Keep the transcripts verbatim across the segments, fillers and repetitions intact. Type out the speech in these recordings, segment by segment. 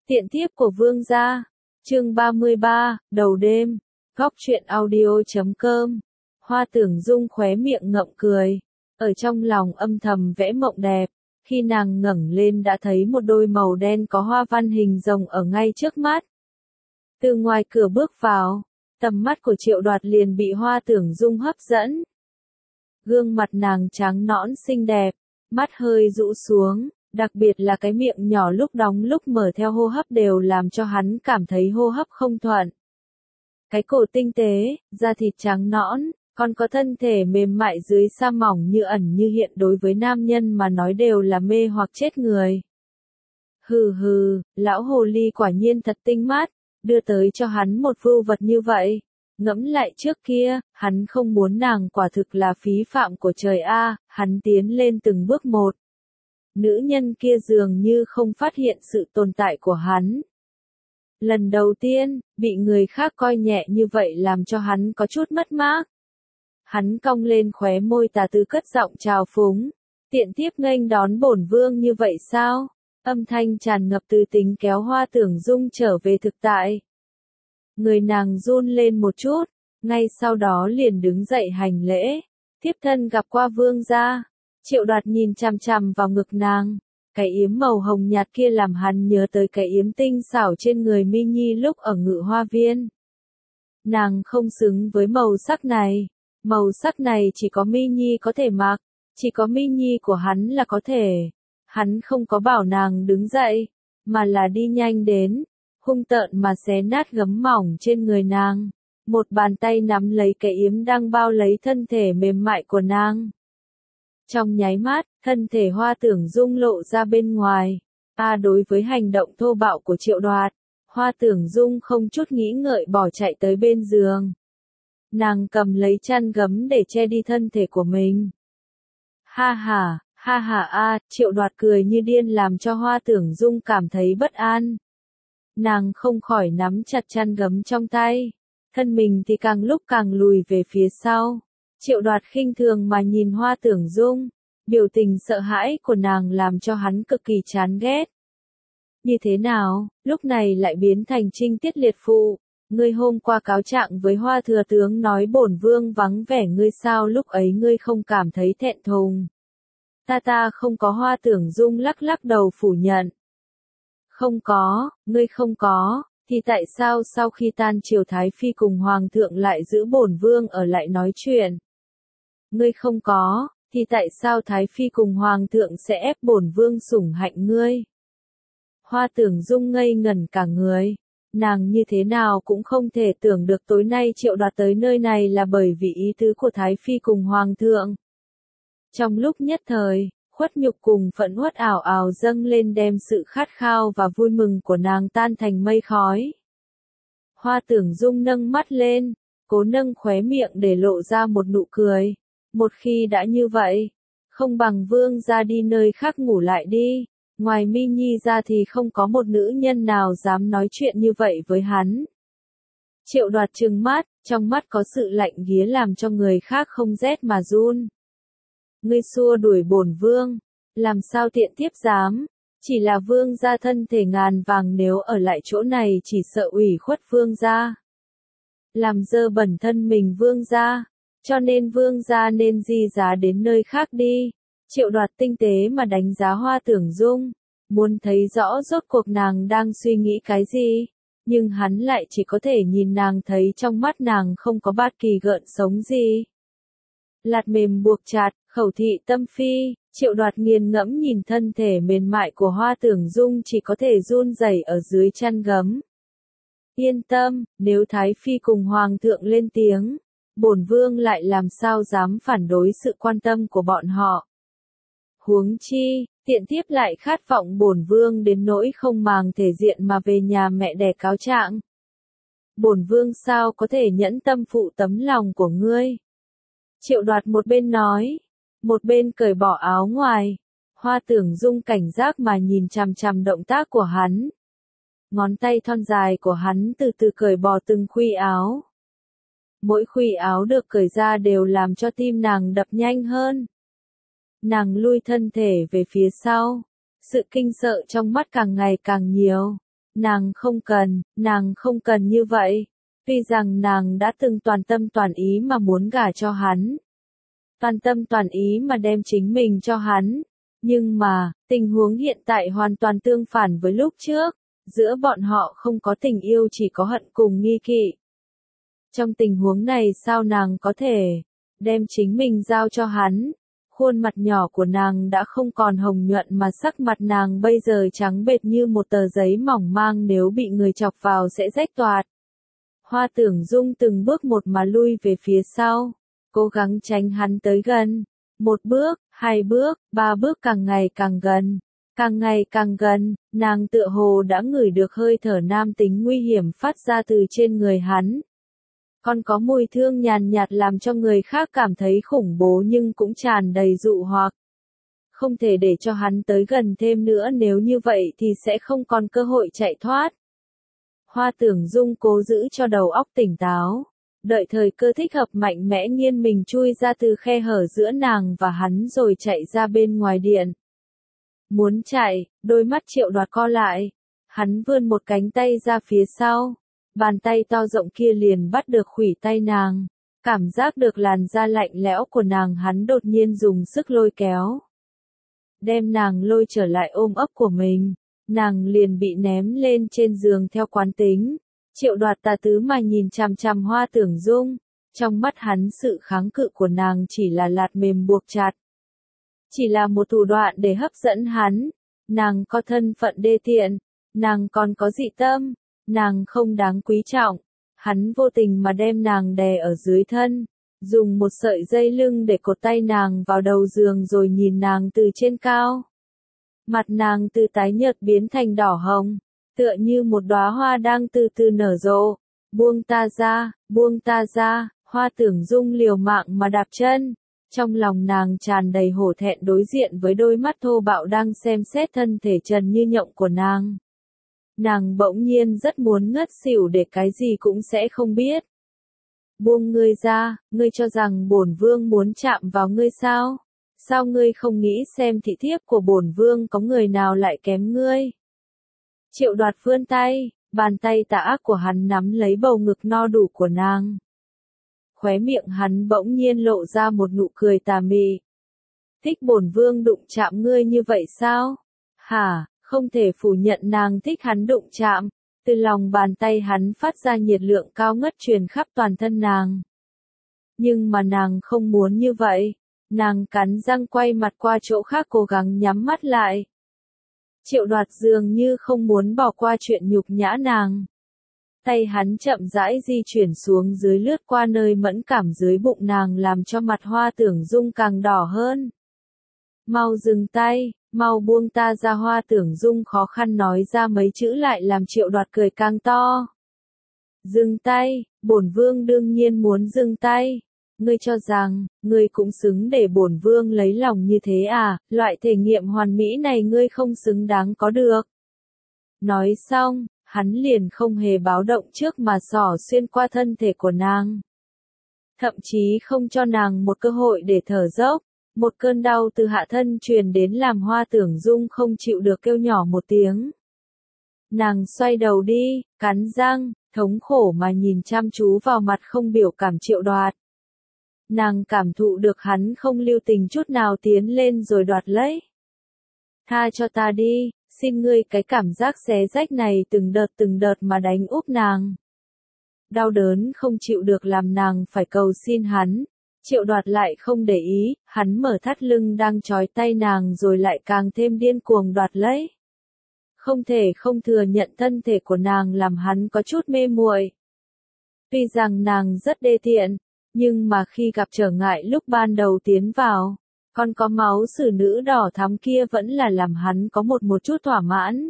Tiện thiếp của vương gia. Chương ba mươi ba, đầu đêm. Góc truyện audio chấm com. Hoa Tưởng Dung khóe miệng ngậm cười, ở trong lòng âm thầm vẽ mộng đẹp. Khi nàng ngẩng lên đã thấy một đôi màu đen có hoa văn hình rồng ở ngay trước mắt. Từ ngoài cửa bước vào, tầm mắt của Triệu Đoạt liền bị Hoa Tưởng Dung hấp dẫn. Gương mặt nàng trắng nõn xinh đẹp, mắt hơi rũ xuống, đặc biệt là cái miệng nhỏ lúc đóng lúc mở theo hô hấp đều làm cho hắn cảm thấy hô hấp không thuận. Cái cổ tinh tế, da thịt trắng nõn, còn có thân thể mềm mại dưới sa mỏng như ẩn như hiện đối với nam nhân mà nói đều là mê hoặc chết người. Hừ hừ, lão hồ ly quả nhiên thật tinh mắt, đưa tới cho hắn một vưu vật như vậy. Ngẫm lại trước kia, hắn không muốn nàng quả thực là phí phạm của trời a, hắn tiến lên từng bước một. Nữ nhân kia dường như không phát hiện sự tồn tại của hắn. Lần đầu tiên, bị người khác coi nhẹ như vậy làm cho hắn có chút mất mát. Hắn cong lên khóe môi tà tư cất giọng chào phúng. Tiện thiếp nghênh đón bổn vương như vậy sao? Âm thanh tràn ngập từ tính kéo Hoa Tưởng Dung trở về thực tại. Người nàng run lên một chút, ngay sau đó liền đứng dậy hành lễ. Thiếp thân gặp qua vương gia. Triệu Đoạt nhìn chằm chằm vào ngực nàng. Cái yếm màu hồng nhạt kia làm hắn nhớ tới cái yếm tinh xảo trên người Mi Nhi lúc ở Ngự Hoa Viên. Nàng không xứng với màu sắc này. Màu sắc này chỉ có Mi Nhi có thể mặc. Chỉ có Mi Nhi của hắn là có thể. Hắn không có bảo nàng đứng dậy, mà là đi nhanh đến, hung tợn mà xé nát gấm mỏng trên người nàng. Một bàn tay nắm lấy cái yếm đang bao lấy thân thể mềm mại của nàng. Trong nháy mắt, thân thể Hoa Tưởng Dung lộ ra bên ngoài. A đối với hành động thô bạo của Triệu Đoạt, Hoa Tưởng Dung không chút nghĩ ngợi bỏ chạy tới bên giường. Nàng cầm lấy chăn gấm để che đi thân thể của mình. Ha ha, ha ha a, Triệu Đoạt cười như điên làm cho Hoa Tưởng Dung cảm thấy bất an. Nàng không khỏi nắm chặt chăn gấm trong tay, thân mình thì càng lúc càng lùi về phía sau. Triệu Đoạt khinh thường mà nhìn Hoa Tưởng Dung, biểu tình sợ hãi của nàng làm cho hắn cực kỳ chán ghét. Như thế nào, lúc này lại biến thành trinh tiết liệt phụ, ngươi hôm qua cáo trạng với Hoa thừa tướng nói bổn vương vắng vẻ ngươi sao lúc ấy ngươi không cảm thấy thẹn thùng. Ta ta không có. Hoa Tưởng Dung lắc lắc đầu phủ nhận. Không có, ngươi không có. Thì tại sao sau khi tan triều Thái Phi cùng Hoàng thượng lại giữ bổn vương ở lại nói chuyện? Ngươi không có, thì tại sao Thái Phi cùng Hoàng thượng sẽ ép bổn vương sủng hạnh ngươi? Hoa Tưởng Dung ngây ngẩn cả người. Nàng như thế nào cũng không thể tưởng được tối nay Triệu Đoạt tới nơi này là bởi vì ý tứ của Thái Phi cùng Hoàng thượng. Trong lúc nhất thời, khuất nhục cùng phẫn uất ảo ảo dâng lên đem sự khát khao và vui mừng của nàng tan thành mây khói. Hoa Tưởng Dung nâng mắt lên, cố nâng khóe miệng để lộ ra một nụ cười. Một khi đã như vậy, không bằng vương ra đi nơi khác ngủ lại đi. Ngoài Mi Nhi ra thì không có một nữ nhân nào dám nói chuyện như vậy với hắn. Triệu Đoạt trừng mắt, trong mắt có sự lạnh ghía làm cho người khác không rét mà run. Ngươi xua đuổi bổn vương, làm sao tiện thiếp dám, chỉ là vương gia thân thể ngàn vàng nếu ở lại chỗ này chỉ sợ ủy khuất vương gia. Làm dơ bẩn thân mình vương gia, cho nên vương gia nên di giá đến nơi khác đi. Triệu Đoạt tinh tế mà đánh giá Hoa Tưởng Dung, muốn thấy rõ rốt cuộc nàng đang suy nghĩ cái gì, nhưng hắn lại chỉ có thể nhìn nàng thấy trong mắt nàng không có bất kỳ gợn sống gì. Lạt mềm buộc chặt, khẩu thị tâm phi, Triệu Đoạt nghiền ngẫm nhìn thân thể mềm mại của Hoa Tưởng Dung chỉ có thể run rẩy ở dưới chăn gấm. Yên tâm, nếu Thái Phi cùng Hoàng thượng lên tiếng, bổn vương lại làm sao dám phản đối sự quan tâm của bọn họ. Huống chi, tiện thiếp lại khát vọng bổn vương đến nỗi không màng thể diện mà về nhà mẹ đẻ cáo trạng. Bổn vương sao có thể nhẫn tâm phụ tấm lòng của ngươi? Triệu Đoạt một bên nói, một bên cởi bỏ áo ngoài. Hoa Tưởng Dung cảnh giác mà nhìn chằm chằm động tác của hắn. Ngón tay thon dài của hắn từ từ cởi bỏ từng khuy áo. Mỗi khuy áo được cởi ra đều làm cho tim nàng đập nhanh hơn. Nàng lui thân thể về phía sau, sự kinh sợ trong mắt càng ngày càng nhiều. Nàng không cần, nàng không cần như vậy. Tuy rằng nàng đã từng toàn tâm toàn ý mà muốn gả cho hắn. Toàn tâm toàn ý mà đem chính mình cho hắn. Nhưng mà, tình huống hiện tại hoàn toàn tương phản với lúc trước. Giữa bọn họ không có tình yêu chỉ có hận cùng nghi kỵ. Trong tình huống này sao nàng có thể đem chính mình giao cho hắn? Khuôn mặt nhỏ của nàng đã không còn hồng nhuận mà sắc mặt nàng bây giờ trắng bệch như một tờ giấy mỏng manh, nếu bị người chọc vào sẽ rách toạc. Hoa Tưởng Dung từng bước một mà lui về phía sau, cố gắng tránh hắn tới gần. Một bước, hai bước, ba bước, càng ngày càng gần. Càng ngày càng gần, nàng tựa hồ đã ngửi được hơi thở nam tính nguy hiểm phát ra từ trên người hắn. Còn có mùi thương nhàn nhạt làm cho người khác cảm thấy khủng bố nhưng cũng tràn đầy dụ hoặc. Không thể để cho hắn tới gần thêm nữa, nếu như vậy thì sẽ không còn cơ hội chạy thoát. Hoa Tưởng Dung cố giữ cho đầu óc tỉnh táo, đợi thời cơ thích hợp mạnh mẽ nghiêng mình chui ra từ khe hở giữa nàng và hắn rồi chạy ra bên ngoài điện. Muốn chạy, đôi mắt Triệu Đoạt co lại. Hắn vươn một cánh tay ra phía sau. Bàn tay to rộng kia liền bắt được khuỷu tay nàng. Cảm giác được làn da lạnh lẽo của nàng, hắn đột nhiên dùng sức lôi kéo. Đem nàng lôi trở lại ôm ấp của mình. Nàng liền bị ném lên trên giường theo quán tính. Triệu Đoạt tà tứ mà nhìn chằm chằm Hoa Tưởng Dung. Trong mắt hắn sự kháng cự của nàng chỉ là lạt mềm buộc chặt. Chỉ là một thủ đoạn để hấp dẫn hắn. Nàng có thân phận đê tiện. Nàng còn có dị tâm. Nàng không đáng quý trọng. Hắn vô tình mà đem nàng đè ở dưới thân. Dùng một sợi dây lưng để cột tay nàng vào đầu giường rồi nhìn nàng từ trên cao. Mặt nàng từ tái nhợt biến thành đỏ hồng. Tựa như một đóa hoa đang từ từ nở rộ. Buông ta ra, buông ta ra. Hoa Tưởng Dung liều mạng mà đạp chân. Trong lòng nàng tràn đầy hổ thẹn đối diện với đôi mắt thô bạo đang xem xét thân thể trần như nhộng của nàng. Nàng bỗng nhiên rất muốn ngất xỉu để cái gì cũng sẽ không biết. Buông ngươi ra, ngươi cho rằng bổn vương muốn chạm vào ngươi sao? Sao ngươi không nghĩ xem thị thiếp của bổn vương có người nào lại kém ngươi? Triệu Đoạt vươn tay, bàn tay tà ác của hắn nắm lấy bầu ngực no đủ của nàng. Khóe miệng hắn bỗng nhiên lộ ra một nụ cười tà mị. Thích bổn vương đụng chạm ngươi như vậy sao? Hả, không thể phủ nhận nàng thích hắn đụng chạm. Từ lòng bàn tay hắn phát ra nhiệt lượng cao ngất truyền khắp toàn thân nàng. Nhưng mà nàng không muốn như vậy. Nàng cắn răng quay mặt qua chỗ khác cố gắng nhắm mắt lại. Triệu Đoạt dường như không muốn bỏ qua chuyện nhục nhã nàng. Tay hắn chậm rãi di chuyển xuống dưới lướt qua nơi mẫn cảm dưới bụng nàng làm cho mặt Hoa Tưởng Dung càng đỏ hơn. Mau dừng tay, mau buông ta ra. Hoa Tưởng Dung khó khăn nói ra mấy chữ lại làm Triệu Đoạt cười càng to. Dừng tay, bổn vương đương nhiên muốn dừng tay. Ngươi cho rằng, ngươi cũng xứng để bổn vương lấy lòng như thế à, loại thể nghiệm hoàn mỹ này ngươi không xứng đáng có được. Nói xong, hắn liền không hề báo động trước mà xỏ xuyên qua thân thể của nàng. Thậm chí không cho nàng một cơ hội để thở dốc. Một cơn đau từ hạ thân truyền đến làm Hoa Tưởng Dung không chịu được kêu nhỏ một tiếng. Nàng xoay đầu đi, cắn răng, thống khổ mà nhìn chăm chú vào mặt không biểu cảm Triệu Đoạt. Nàng cảm thụ được hắn không lưu tình chút nào tiến lên rồi đoạt lấy. Tha cho ta đi, xin ngươi. Cái cảm giác xé rách này từng đợt từng đợt mà đánh úp nàng. Đau đớn không chịu được làm nàng phải cầu xin hắn. Triệu Đoạt lại không để ý, hắn mở thắt lưng đang trói tay nàng rồi lại càng thêm điên cuồng đoạt lấy. Không thể không thừa nhận thân thể của nàng làm hắn có chút mê muội. Tuy rằng nàng rất đê tiện, nhưng mà khi gặp trở ngại lúc ban đầu tiến vào, còn có máu xử nữ đỏ thắm kia vẫn là làm hắn có một một chút thỏa mãn.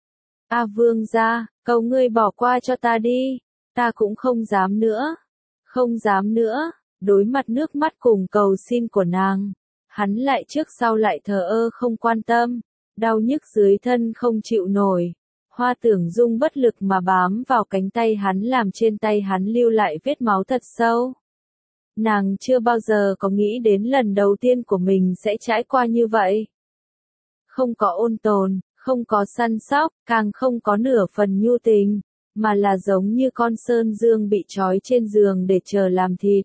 A vương gia, cầu ngươi bỏ qua cho ta đi, ta cũng không dám nữa, không dám nữa. Đối mặt nước mắt cùng cầu xin của nàng, hắn lại trước sau lại thờ ơ không quan tâm, đau nhức dưới thân không chịu nổi. Hoa Tưởng Dung bất lực mà bám vào cánh tay hắn làm trên tay hắn lưu lại vết máu thật sâu. Nàng chưa bao giờ có nghĩ đến lần đầu tiên của mình sẽ trải qua như vậy. Không có ôn tồn, Không có săn sóc, càng không có nửa phần nhu tình, mà là giống như con sơn dương bị trói trên giường để chờ làm thịt.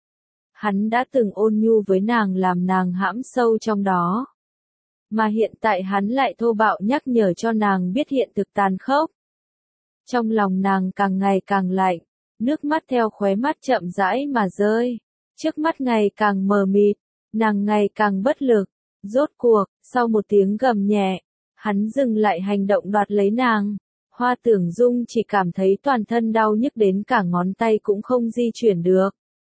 Hắn đã từng ôn nhu với nàng làm nàng hãm sâu trong đó. Mà hiện tại hắn lại thô bạo nhắc nhở cho nàng biết hiện thực tàn khốc. Trong lòng nàng càng ngày càng lạnh, nước mắt theo khóe mắt chậm rãi mà rơi. Trước mắt ngày càng mờ mịt, nàng ngày càng bất lực. Rốt cuộc, sau một tiếng gầm nhẹ, hắn dừng lại hành động đoạt lấy nàng. Hoa Tưởng Dung chỉ cảm thấy toàn thân đau nhức đến cả ngón tay cũng không di chuyển được.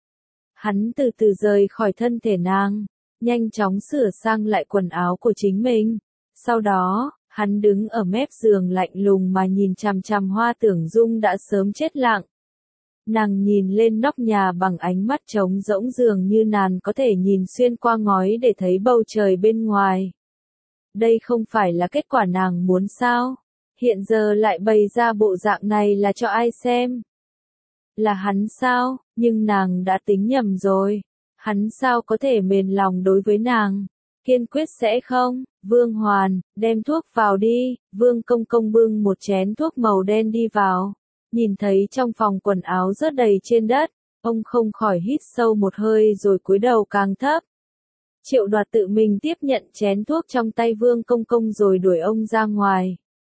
Hắn từ từ rời khỏi thân thể nàng, nhanh chóng sửa sang lại quần áo của chính mình. Sau đó, hắn đứng ở mép giường lạnh lùng mà nhìn chằm chằm Hoa Tưởng Dung đã sớm chết lặng. Nàng nhìn lên nóc nhà bằng ánh mắt trống rỗng dường như nàng có thể nhìn xuyên qua ngói để thấy bầu trời bên ngoài. Đây không phải là kết quả nàng muốn sao? Hiện giờ lại bày ra bộ dạng này là cho ai xem? Là hắn sao? Nhưng nàng đã tính nhầm rồi. Hắn sao có thể mềm lòng đối với nàng? Kiên quyết sẽ không. Vương Hoàn, đem thuốc vào đi. Vương Công Công bưng một chén thuốc màu đen đi vào. Nhìn thấy trong phòng quần áo rớt đầy trên đất, ông không khỏi hít sâu một hơi rồi cúi đầu càng thấp. Triệu Đoạt tự mình tiếp nhận chén thuốc trong tay Vương Công Công rồi đuổi ông ra ngoài.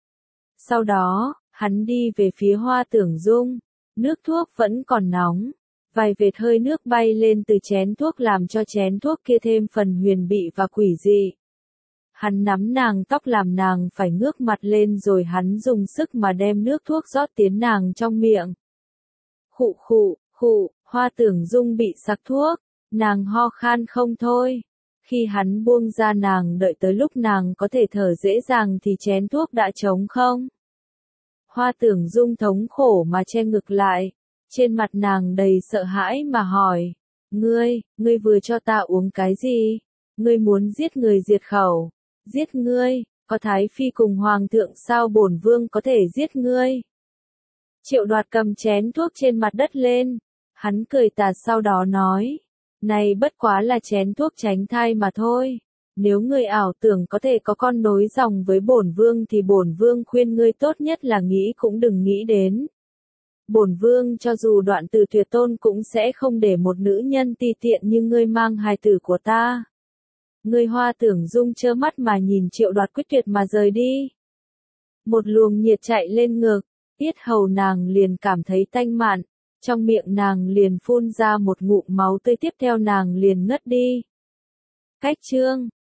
Sau đó, hắn đi về phía Hoa Tưởng Dung. Nước thuốc vẫn còn nóng. Vài vệt hơi nước bay lên từ chén thuốc làm cho chén thuốc kia thêm phần huyền bị và quỷ dị. Hắn nắm nàng tóc làm nàng phải ngước mặt lên rồi hắn dùng sức mà đem nước thuốc rót tiến nàng trong miệng. Khụ khụ, khụ, Hoa Tưởng Dung bị sặc thuốc, nàng ho khan không thôi. Khi hắn buông ra nàng đợi tới lúc nàng có thể thở dễ dàng thì chén thuốc đã trống không. Hoa Tưởng Dung thống khổ mà che ngực lại, trên mặt nàng đầy sợ hãi mà hỏi, ngươi, ngươi vừa cho ta uống cái gì? Ngươi muốn giết người diệt khẩu, giết ngươi, có Thái Phi cùng Hoàng thượng sao bổn vương có thể giết ngươi? Triệu Đoạt cầm chén thuốc trên mặt đất lên, hắn cười tà sau đó nói, này bất quá là chén thuốc tránh thai mà thôi. Nếu ngươi ảo tưởng có thể có con nối dòng với bổn vương thì bổn vương khuyên ngươi tốt nhất là nghĩ cũng đừng nghĩ đến. Bổn vương cho dù đoạn từ tuyệt tôn cũng sẽ không để một nữ nhân ti tiện như ngươi mang hài tử của ta. Ngươi Hoa Tưởng Dung trơ mắt mà nhìn Triệu Đoạt quyết tuyệt mà rời đi. Một luồng nhiệt chạy lên ngực, yết hầu nàng liền cảm thấy tanh mặn, trong miệng nàng liền phun ra một ngụm máu tươi tiếp theo nàng liền ngất đi. Cách chương